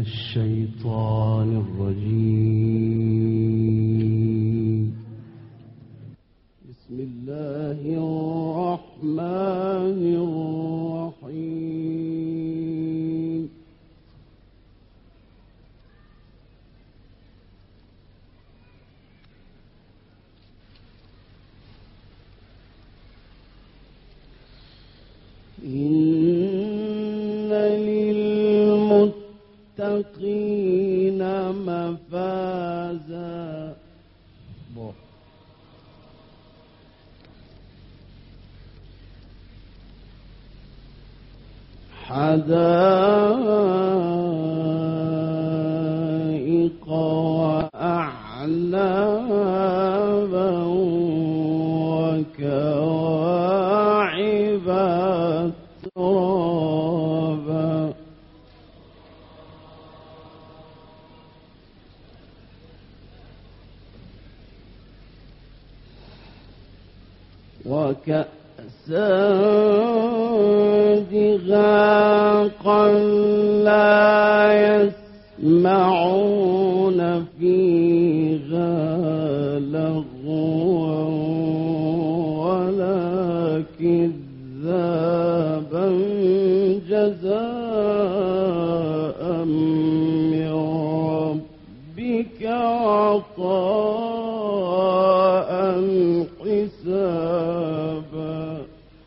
الشيطان الرجيم. بسم الله الرحمن الرحيم. إن للمتقين مفازا حدائق وأعنابا وكواعب أترابا وكأسا دهاقا لا يسمعون فيها لغوا ولا كذابا جزاء من ربك عطاء حسابا.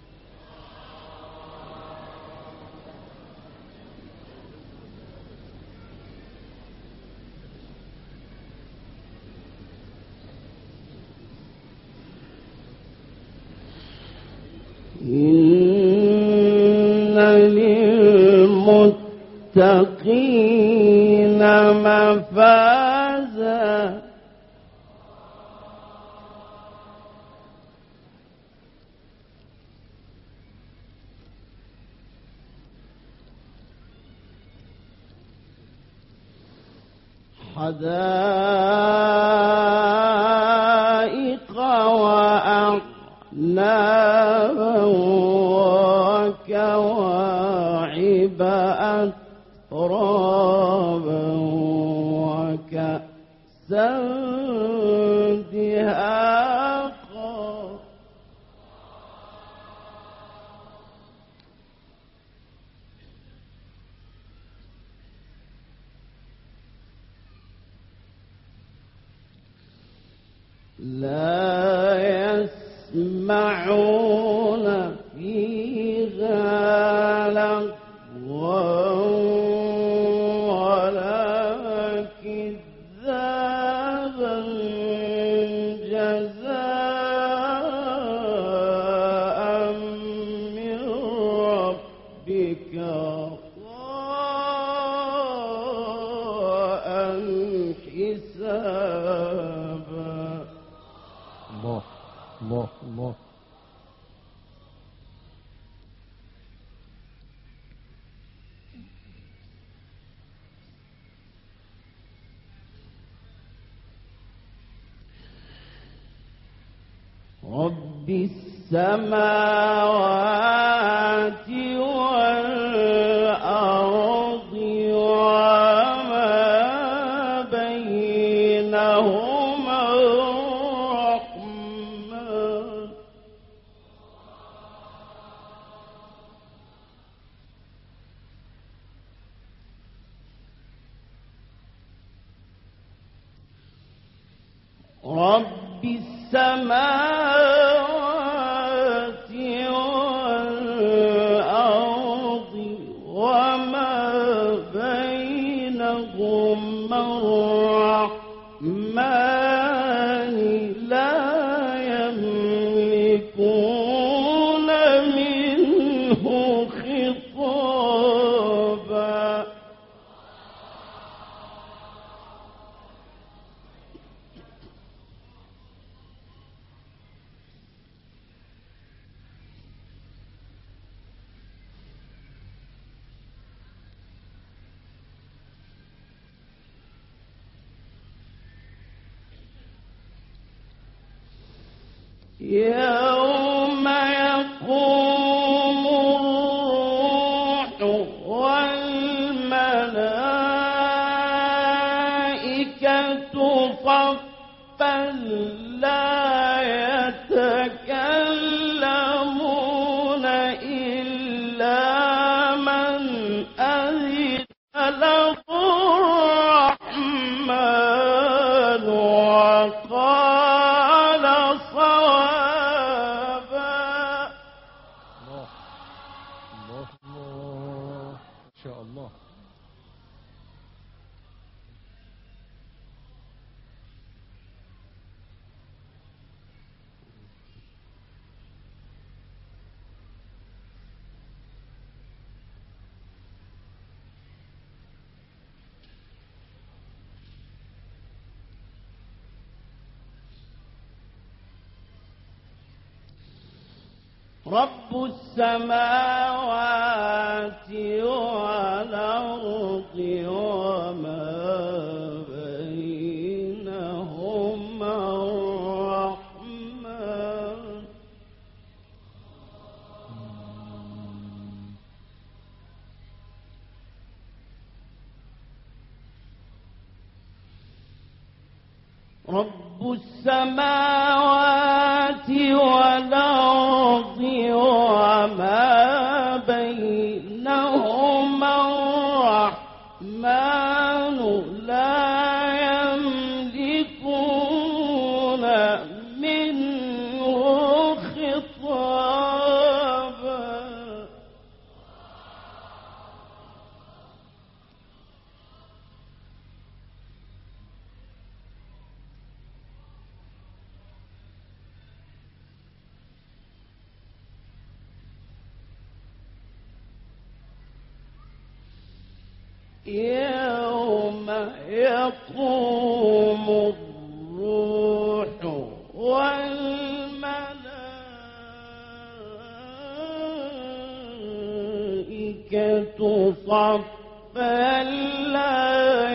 إن للمتقين مفازا حدائق وأعنابا وكواعب أترابا وكأسا دهاقا لا يسمعون فيها لغوا ولا كذابا جزاء من ربك عطاء حسابا. الله الله الله. رب السماوات والأرض وما بينهما الرحمن رب السماوات والأرض وما بينهما الرحمن لا يملكون منه خطابا. يوم يقوم الروح والملائكة أذن له الرحمن وقال صوابا. الله الله الله، إن شاء الله. رب السماوات والأرض وما بينهما الرحمن. رب السماوات والأرض وما بينهما الرحمن لا يملكون منه خطابا. يوم يقوم الروح والملائكة صفا لا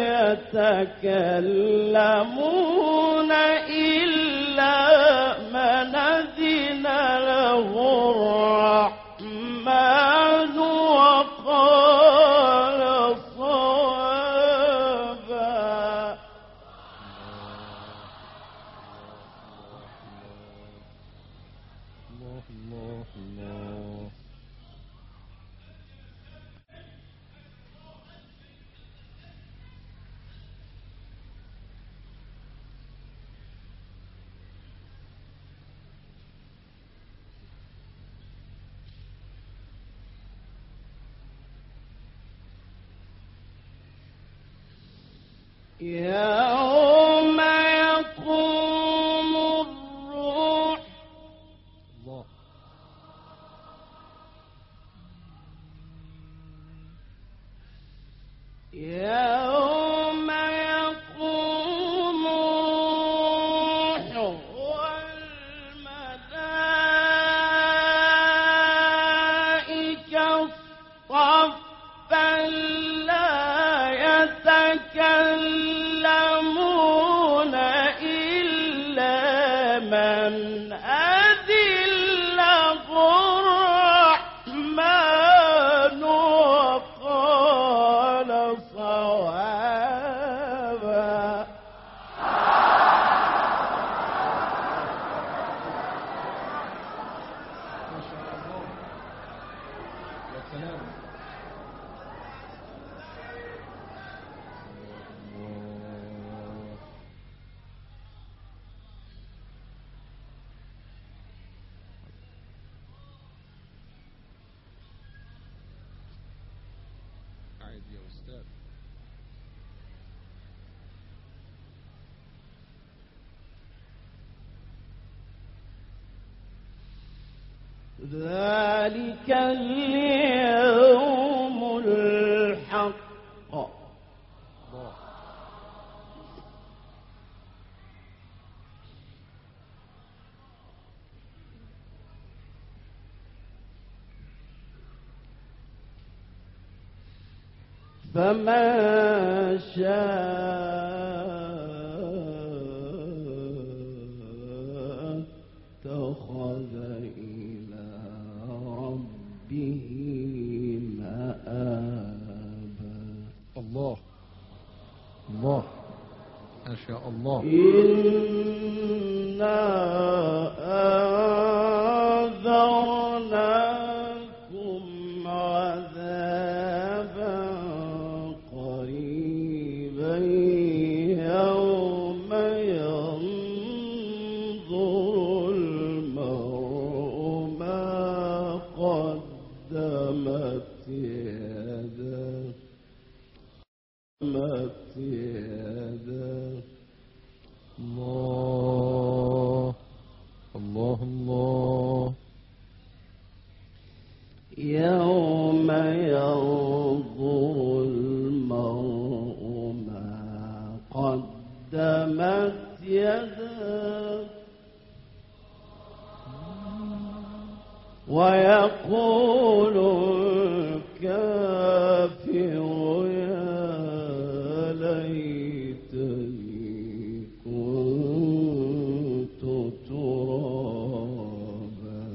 يتكلمون إلا من أذن له الرحمن وقال صوابا. الله الله الله. يوم يقوم الروح الله يوم يقوم الروح والملائكة صفا لا يتكلمون إلا من أذن له الرحمن وقال صوابا. ما شاء الله. يا سلام. الله. قاعد يا أستاذ. ذلك اليوم الحق. الله فمن شاء اتخذ إلى ربه مآبا. الله الله، ما شاء الله. إنا أنذرناكم عذابا يداه. الله الله الله. يوم ينظر المرء ما قدمت يداه ويقول الكافر يا ليتني كنت ترابا.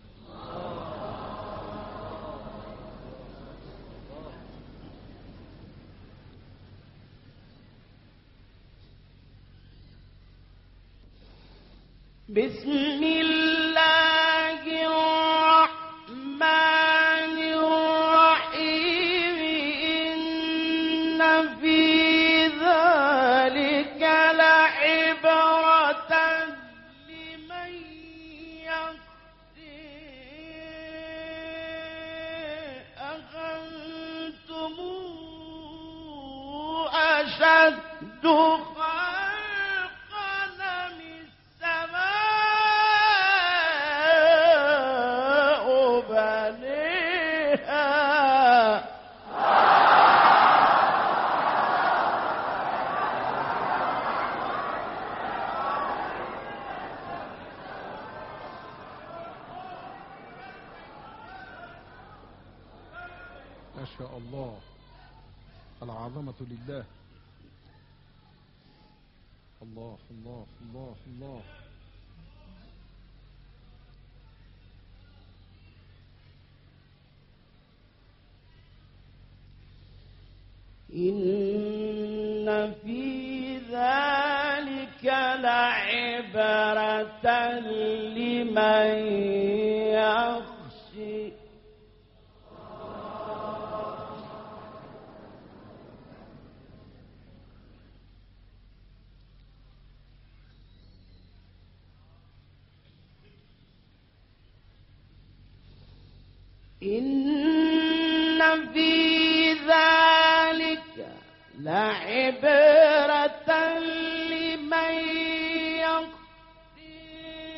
بسم الله الرحمن الرحيم. إن في ذلك لعبرة لمن يخشى. أأنتم أشد ما شاء الله. العظمة لله. الله الله الله الله. إن في ذلك لعبرة لمن يخشى. إن في ذلك لعبرة لمن يخشى.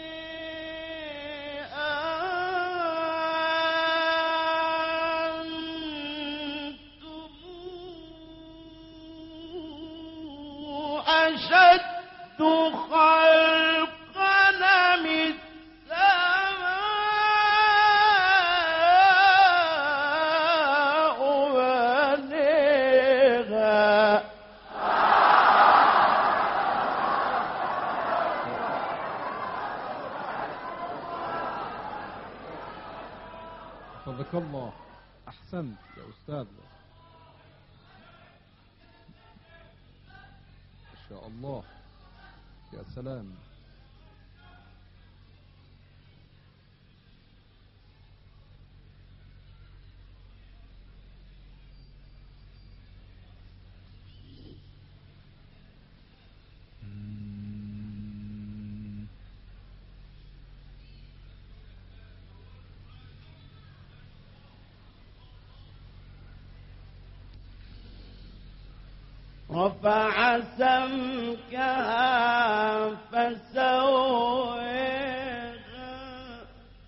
أنتم أشد خلقا من صدق الله. أحسنت يا أستاذ. ما شاء الله. يا سلام. رفع سمكها فسواها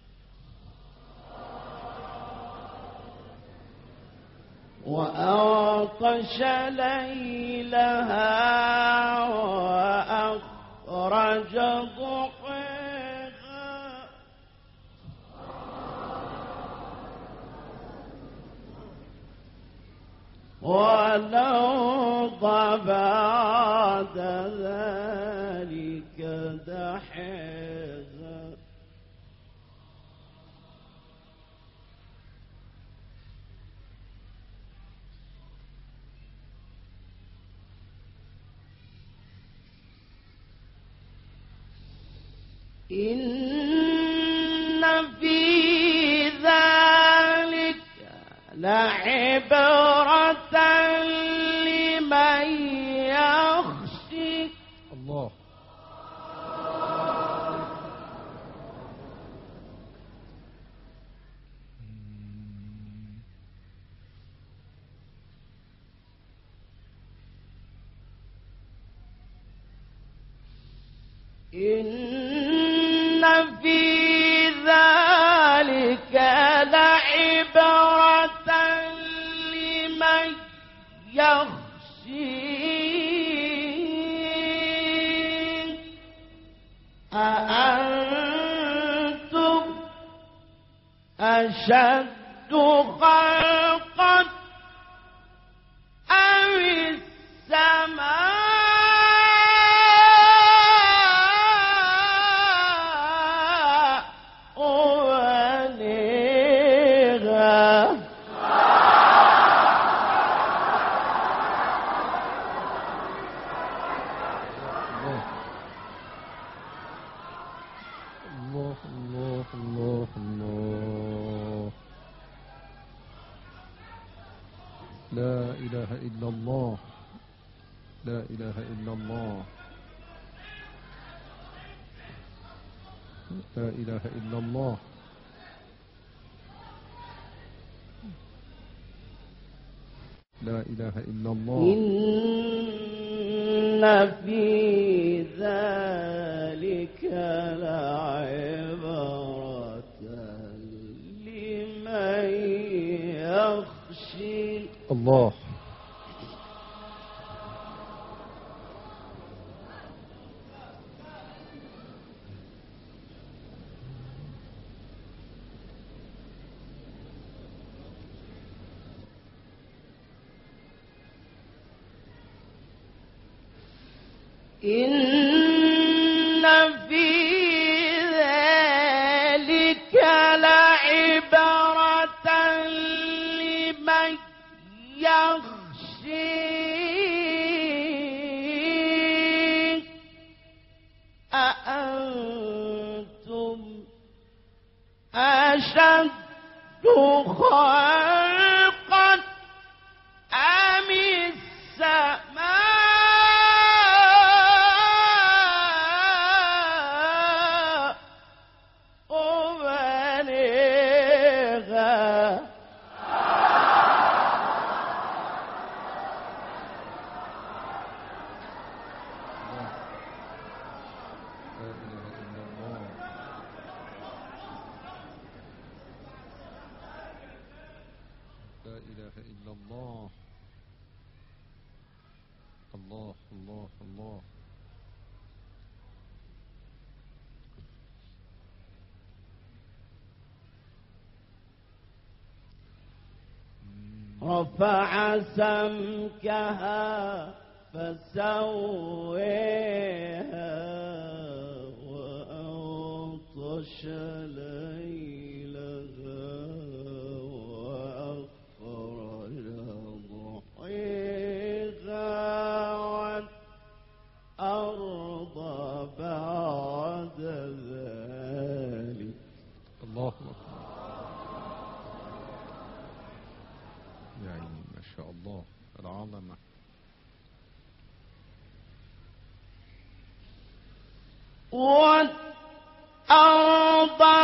وأغطش ليلها وأخرج ضحاها والأرض بعد ذلك دحاها إن في ذلك لعبرة لمن يخشى. الله. إن في ذلك لعبرة لمن يخشي أأنتم أشد خلقا أم السماء لا إله إلا الله لا إله إلا الله لا إله إلا الله لا إله إلا الله إن في ذلك لعبرة لمن يخشي الله إن في ذلك لعبرة لمن يخشي أأنتم أشد خلقا أم السماء لا إله إلا الله الله الله الله رفع سمكها فسويها وأغطش ليلها وأخرج ضحيها والأرض بعد ذلك الله أكبر يعني ما شاء الله العظمة والأرض